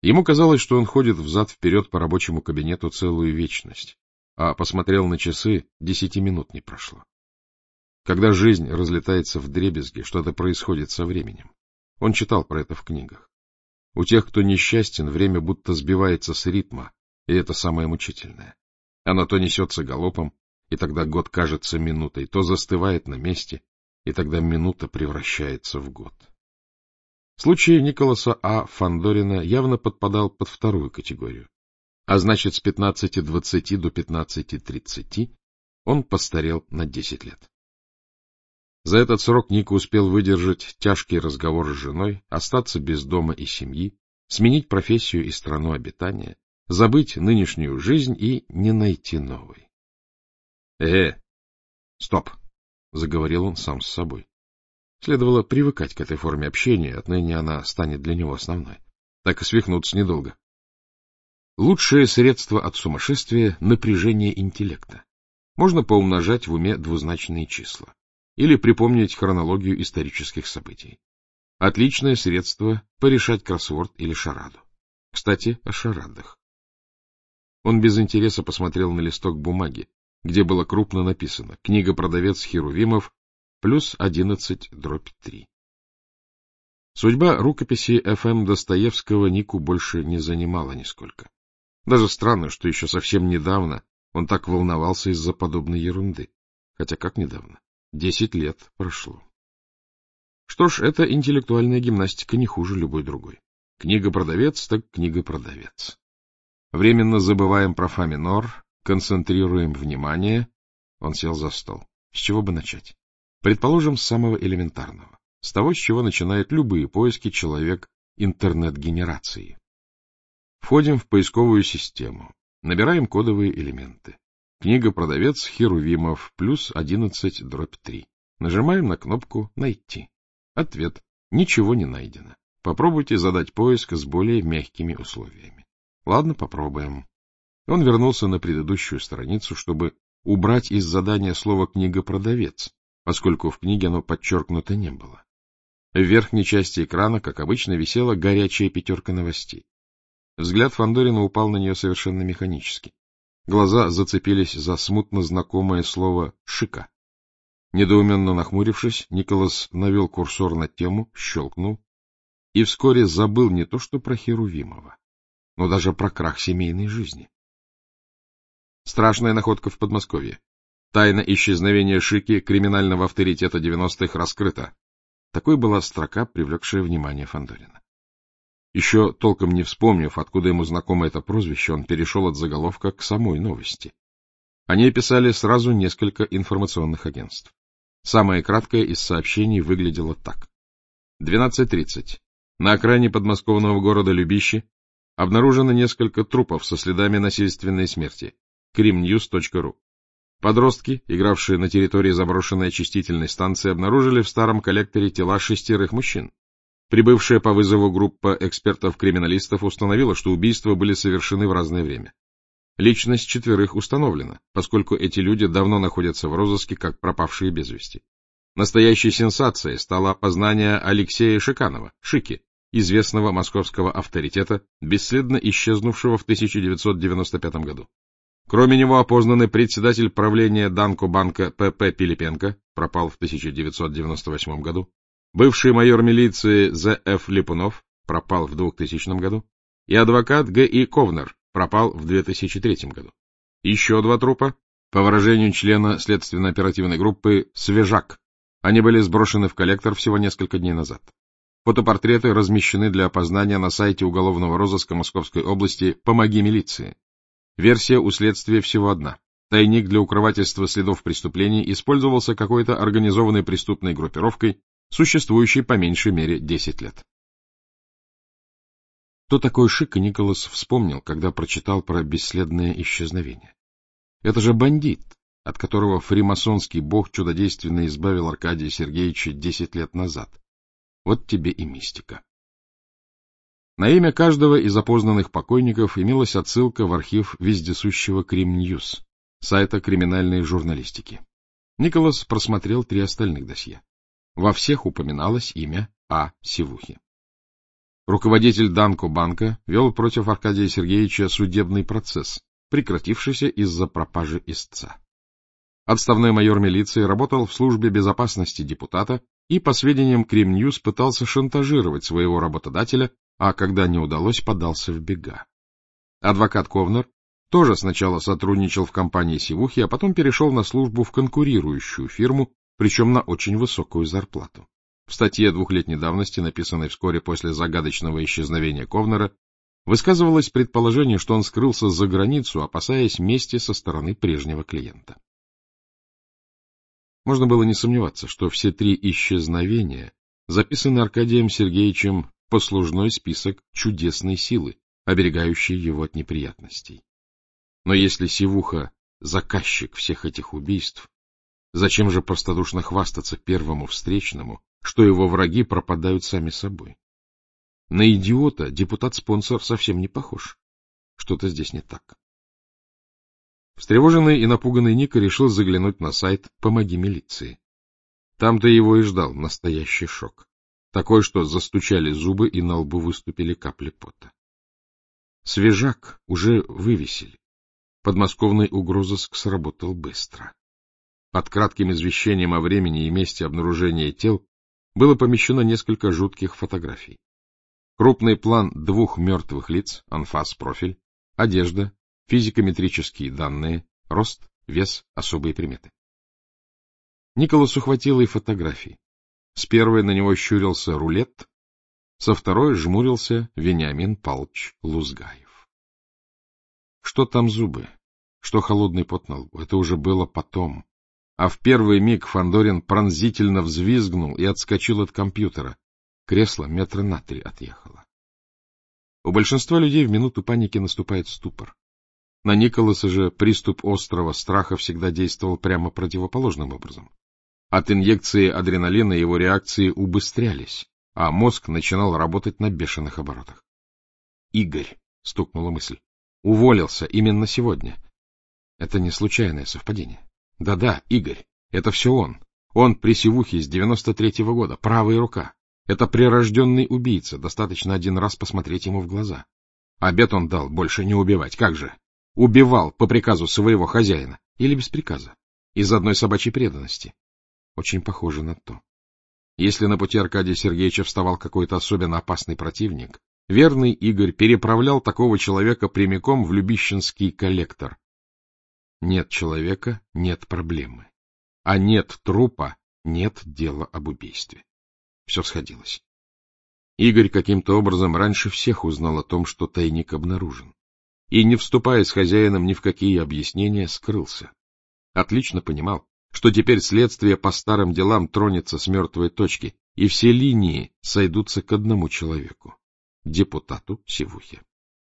Ему казалось, что он ходит взад-вперед по рабочему кабинету целую вечность, а посмотрел на часы, 10 минут не прошло. Когда жизнь разлетается вдребезги, что-то происходит со временем. Он читал про это в книгах. У тех, кто несчастен, время будто сбивается с ритма, и это самое мучительное. Оно то несется галопом, и тогда год кажется минутой, то застывает на месте, и тогда минута превращается в год. Случай Николаса А. Фандорина явно подпадал под вторую категорию, а значит, с 15:20 до 15:30 он постарел на 10 лет. За этот срок Ника успел выдержать тяжкий разговор с женой, остаться без дома и семьи, сменить профессию и страну обитания, забыть нынешнюю жизнь и не найти новой. Стоп! — заговорил он сам с собой. Следовало привыкать к этой форме общения, отныне она станет для него основной. Так и свихнуться недолго. Лучшее средство от сумасшествия — напряжение интеллекта. Можно поумножать в уме двузначные числа или припомнить хронологию исторических событий. Отличное средство — порешать кроссворд или шараду. Кстати, о шарадах. Он без интереса посмотрел на листок бумаги, где было крупно написано «Книга-продавец Херувимов плюс 11/3». Судьба рукописи Ф.М. Достоевского Нику больше не занимала нисколько. Даже странно, что еще совсем недавно он так волновался из-за подобной ерунды. Хотя как недавно? 10 лет прошло. Что ж, эта интеллектуальная гимнастика не хуже любой другой. Книга-продавец так книга-продавец. Временно забываем про фа минор, концентрируем внимание. Он сел за стол. С чего бы начать? Предположим, с самого элементарного. С того, с чего начинают любые поиски человек интернет-генерации. Входим в поисковую систему. Набираем кодовые элементы. Книга-продавец Херувимов плюс 11/3. Нажимаем на кнопку «Найти». Ответ. Ничего не найдено. Попробуйте задать поиск с более мягкими условиями. Ладно, попробуем. Он вернулся на предыдущую страницу, чтобы убрать из задания слово «книга-продавец», поскольку в книге оно подчеркнуто не было. В верхней части экрана, как обычно, висела горячая пятерка новостей. Взгляд Фандорина упал на нее совершенно механически. Глаза зацепились за смутно знакомое слово «шика». Недоуменно нахмурившись, Николас навел курсор на тему, щелкнул и вскоре забыл не то что про Херувимова, но даже про крах семейной жизни. Страшная находка в Подмосковье. Тайна исчезновения Шики, криминального авторитета 90-х, раскрыта. Такой была строка, привлекшая внимание Фандорина. Еще толком не вспомнив, откуда ему знакомо это прозвище, он перешел от заголовка к самой новости. О ней писали сразу несколько информационных агентств. Самое краткое из сообщений выглядело так. 12:30. На окраине подмосковного города Любищи обнаружено несколько трупов со следами насильственной смерти. krimnews.ru. Подростки, игравшие на территории заброшенной очистительной станции, обнаружили в старом коллекторе тела 6 мужчин. Прибывшая по вызову группа экспертов-криминалистов установила, что убийства были совершены в разное время. Личность 4 установлена, поскольку эти люди давно находятся в розыске как пропавшие без вести. Настоящей сенсацией стало опознание Алексея Шиканова, Шики, известного московского авторитета, бесследно исчезнувшего в 1995 году. Кроме него опознаны председатель правления Данкобанка П.П. Пилипенко, пропал в 1998 году, бывший майор милиции З.Ф. Липунов, пропал в 2000 году, и адвокат Г.И. Ковнер, пропал в 2003 году. Еще 2 трупа, по выражению члена следственно-оперативной группы, свежак. Они были сброшены в коллектор всего несколько дней назад. Фотопортреты размещены для опознания на сайте уголовного розыска Московской области «Помоги милиции». Версия у следствия всего одна. Тайник для укрывательства следов преступлений использовался какой-то организованной преступной группировкой, существующей по меньшей мере 10 лет. Кто такой Шика, Николас вспомнил, когда прочитал про бесследное исчезновение. Это же бандит, от которого фримасонский бог чудодейственно избавил Аркадия Сергеевича 10 лет назад. Вот тебе и мистика. На имя каждого из опознанных покойников имелась отсылка в архив вездесущего Кримньюз, сайта криминальной журналистики. Николас просмотрел 3 остальных досье. Во всех упоминалось имя А. Сивухи. Руководитель Данко-банка вел против Аркадия Сергеевича судебный процесс, прекратившийся из-за пропажи истца. Отставной майор милиции работал в службе безопасности депутата и, по сведениям Крим-Ньюс, пытался шантажировать своего работодателя, а когда не удалось, подался в бега. Адвокат Ковнер тоже сначала сотрудничал в компании Сивухи, а потом перешел на службу в конкурирующую фирму, причем на очень высокую зарплату. В статье 2-летней давности, написанной вскоре после загадочного исчезновения Ковнера, высказывалось предположение, что он скрылся за границу, опасаясь мести со стороны прежнего клиента. Можно было не сомневаться, что все 3 исчезновения записаны Аркадием Сергеевичем в послужной список чудесной силы, оберегающей его от неприятностей. Но если Сивуха — заказчик всех этих убийств, зачем же простодушно хвастаться первому встречному, что его враги пропадают сами собой? На идиота депутат-спонсор совсем не похож. Что-то здесь не так. Встревоженный и напуганный Ника решил заглянуть на сайт «Помоги милиции». Там-то его и ждал настоящий шок. Такой, что застучали зубы и на лбу выступили капли пота. Свежак уже вывесили. Подмосковный угрозыск сработал быстро. Под кратким извещением о времени и месте обнаружения тел было помещено несколько жутких фотографий. Крупный план 2 мертвых лиц, анфас-профиль, одежда, физико-метрические данные, рост, вес, особые приметы. Николасу хватило и фотографий. С первой на него щурился Рулет, со второй жмурился Вениамин Павлович Лузгаев. Что там зубы, что холодный пот на лбу, это уже было потом. А в первый миг Фандорин пронзительно взвизгнул и отскочил от компьютера. Кресло метра на 3 отъехало. У большинства людей в минуту паники наступает ступор. На Николаса же приступ острого страха всегда действовал прямо противоположным образом. От инъекции адреналина его реакции убыстрялись, а мозг начинал работать на бешеных оборотах. «Игорь», — стукнула мысль, — «уволился именно сегодня». Это не случайное совпадение. Да-да, Игорь, это все он. Он при Сивухе с 93-го года, правая рука. Это прирожденный убийца, достаточно один раз посмотреть ему в глаза. Обет он дал больше не убивать, как же? Убивал по приказу своего хозяина или без приказа, из одной собачьей преданности. Очень похоже на то. Если на пути Аркадия Сергеевича вставал какой-то особенно опасный противник, верный Игорь переправлял такого человека прямиком в Любищенский коллектор. Нет человека — нет проблемы. А нет трупа — нет дела об убийстве. Все сходилось. Игорь каким-то образом раньше всех узнал о том, что тайник обнаружен. И, не вступая с хозяином ни в какие объяснения, скрылся. Отлично понимал, что теперь следствие по старым делам тронется с мертвой точки, и все линии сойдутся к одному человеку — депутату Сивухе.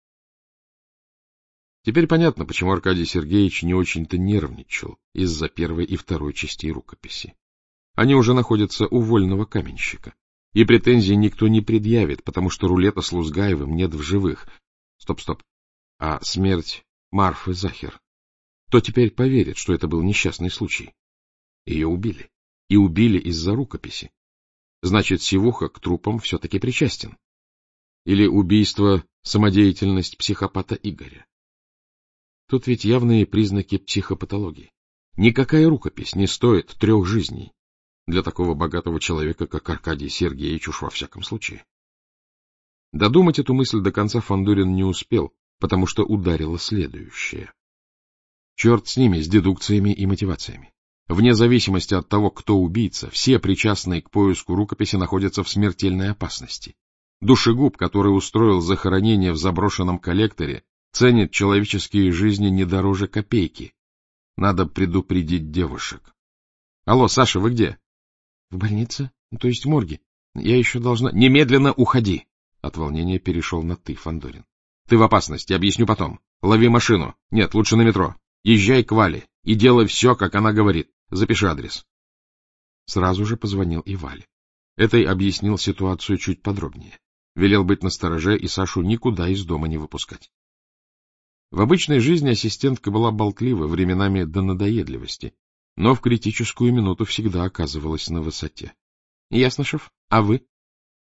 Теперь понятно, почему Аркадий Сергеевич не очень-то нервничал из-за первой и второй частей рукописи. Они уже находятся у вольного каменщика, и претензий никто не предъявит, потому что Рулета с Лузгаевым нет в живых. Стоп. А смерть Марфы Захер? Кто теперь поверит, что это был несчастный случай? Ее убили. И убили из-за рукописи. Значит, Сивуха к трупам все-таки причастен. Или убийство — самодеятельность психопата Игоря. Тут ведь явные признаки психопатологии. Никакая рукопись не стоит 3 жизней. Для такого богатого человека, как Аркадий Сергеевич, уж во всяком случае. Додумать эту мысль до конца Фандорин не успел, потому что ударило следующее. Черт с ними, с дедукциями и мотивациями. Вне зависимости от того, кто убийца, все причастные к поиску рукописи находятся в смертельной опасности. Душегуб, который устроил захоронение в заброшенном коллекторе, ценит человеческие жизни не дороже копейки. Надо предупредить девушек. — Алло, Саша, вы где? — В больнице, то есть в морге. Я еще должна... — Немедленно уходи! От волнения перешел на «ты», Фандорин. — Ты в опасности, объясню потом. Лови машину. Нет, лучше на метро. Езжай к Вале и делай все, как она говорит. Запиши адрес. Сразу же позвонил и Вале. Этой объяснил ситуацию чуть подробнее. Велел быть настороже и Сашу никуда из дома не выпускать. В обычной жизни ассистентка была болтлива, временами до надоедливости, но в критическую минуту всегда оказывалась на высоте. — Ясно, шеф. А вы?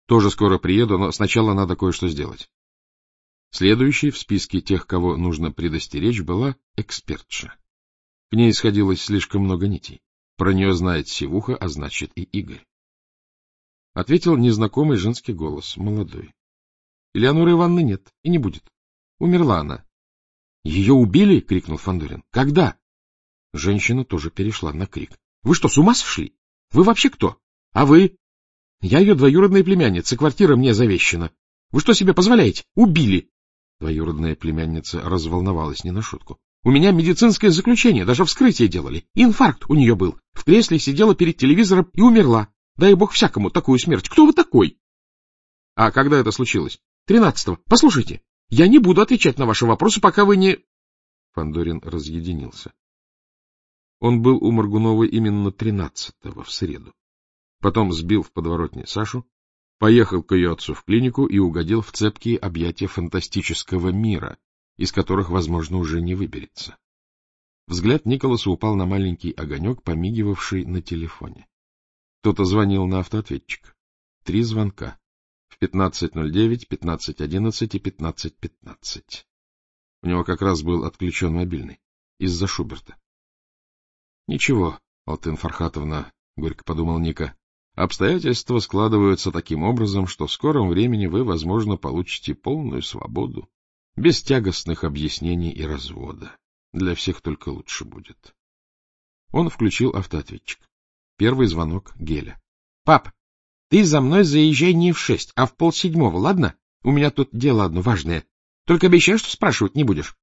Тоже скоро приеду, но сначала надо кое-что сделать. Следующей в списке тех, кого нужно предостеречь, была экспертша. К ней сходилось слишком много нитей. Про нее знает Сивуха, а значит и Игорь. Ответил незнакомый женский голос, молодой. — Элеоноры Ивановны нет и не будет. Умерла она. — Ее убили? — крикнул Фандорин. — Когда? Женщина тоже перешла на крик. — Вы что, с ума сошли? Вы вообще кто? А вы? Я ее двоюродная племянница, квартира мне завещана. Вы что себе позволяете? Убили! Двоюродная племянница разволновалась не на шутку. У меня медицинское заключение, даже вскрытие делали. Инфаркт у нее был. В кресле сидела перед телевизором и умерла. Дай бог всякому такую смерть. Кто вы такой? А когда это случилось? 13-го. Послушайте, я не буду отвечать на ваши вопросы, пока вы не... Фандорин разъединился. Он был у Моргуновой именно 13-го, в среду. Потом сбил в подворотне Сашу, поехал к ее отцу в клинику и угодил в цепкие объятия фантастического мира, из которых, возможно, уже не выберется. Взгляд Николаса упал на маленький огонек, помигивавший на телефоне. Кто-то звонил на автоответчик. 3 звонка. В 15:09, 15:11 и 15:15. У него как раз был отключен мобильный. Из-за Шуберта. — Ничего, Алтын Фархатовна, — горько подумал Ника, — обстоятельства складываются таким образом, что в скором времени вы, возможно, получите полную свободу, без тягостных объяснений и развода. Для всех только лучше будет. Он включил автоответчик. Первый звонок Геля. — Пап, ты за мной заезжай не в 6, а в 6:30, ладно? У меня тут дело одно важное. Только обещай, что спрашивать не будешь.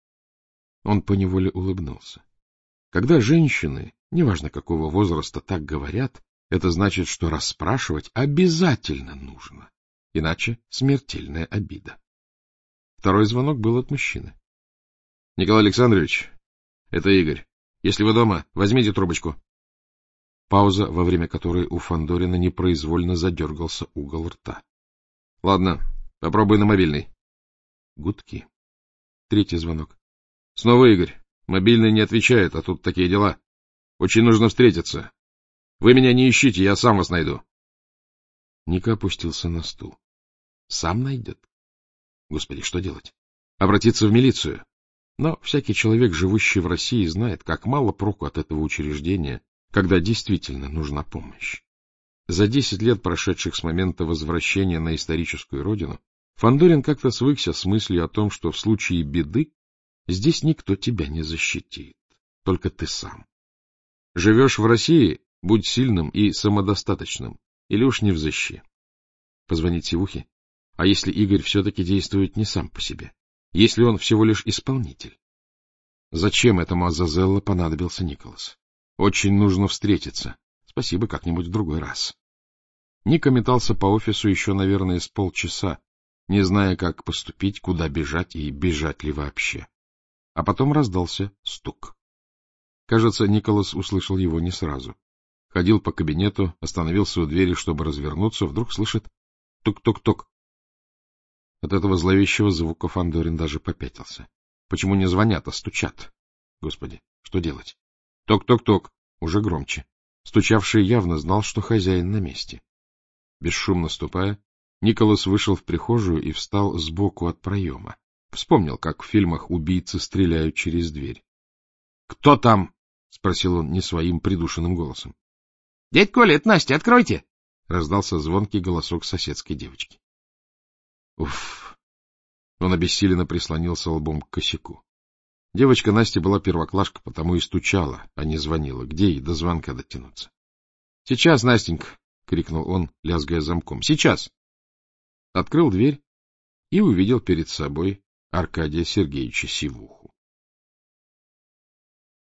Он поневоле улыбнулся. Когда женщины, неважно какого возраста, так говорят, это значит, что расспрашивать обязательно нужно, иначе смертельная обида. Второй звонок был от мужчины. — Николай Александрович, это Игорь. Если вы дома, возьмите трубочку. Пауза, во время которой у Фандорина непроизвольно задергался угол рта. — Ладно, попробуй на мобильный. Гудки. Третий звонок. — Снова Игорь. Мобильный не отвечает, а тут такие дела. Очень нужно встретиться. Вы меня не ищите, я сам вас найду. Ника опустился на стул. Сам найдет? Господи, что делать? Обратиться в милицию? Но всякий человек, живущий в России, знает, как мало проку от этого учреждения, когда действительно нужна помощь. За 10 лет, прошедших с момента возвращения на историческую родину, Фандорин как-то свыкся с мыслью о том, что в случае беды здесь никто тебя не защитит, только ты сам. Живешь в России, будь сильным и самодостаточным, или уж не взыщи. Позвонить Сивухе? А если Игорь все-таки действует не сам по себе? Если он всего лишь исполнитель? Зачем этому Азазелло понадобился Николас? Очень нужно встретиться. Спасибо, как-нибудь в другой раз. Ника метался по офису еще, наверное, с полчаса, не зная, как поступить, куда бежать и бежать ли вообще. А потом раздался стук. Кажется, Николас услышал его не сразу. Ходил по кабинету, остановился у двери, чтобы развернуться, вдруг слышит тук-тук-тук. От этого зловещего звука Фандорин даже попятился. Почему не звонят, а стучат? Господи, что делать? Ток-ток-ток, уже громче. Стучавший явно знал, что хозяин на месте. Бесшумно ступая, Николас вышел в прихожую и встал сбоку от проема. Вспомнил, как в фильмах убийцы стреляют через дверь. — Кто там? — спросил он не своим придушенным голосом. — Дядь Коля, это Настя, откройте! — раздался звонкий голосок соседской девочки. Уф! Он обессиленно прислонился лбом к косяку. Девочка Настя была первоклашка, потому и стучала, а не звонила. Где ей до звонка дотянуться? — Сейчас, Настенька! — крикнул он, лязгая замком. — Сейчас! Открыл дверь и увидел перед собой Аркадия Сергеевича Сивуху.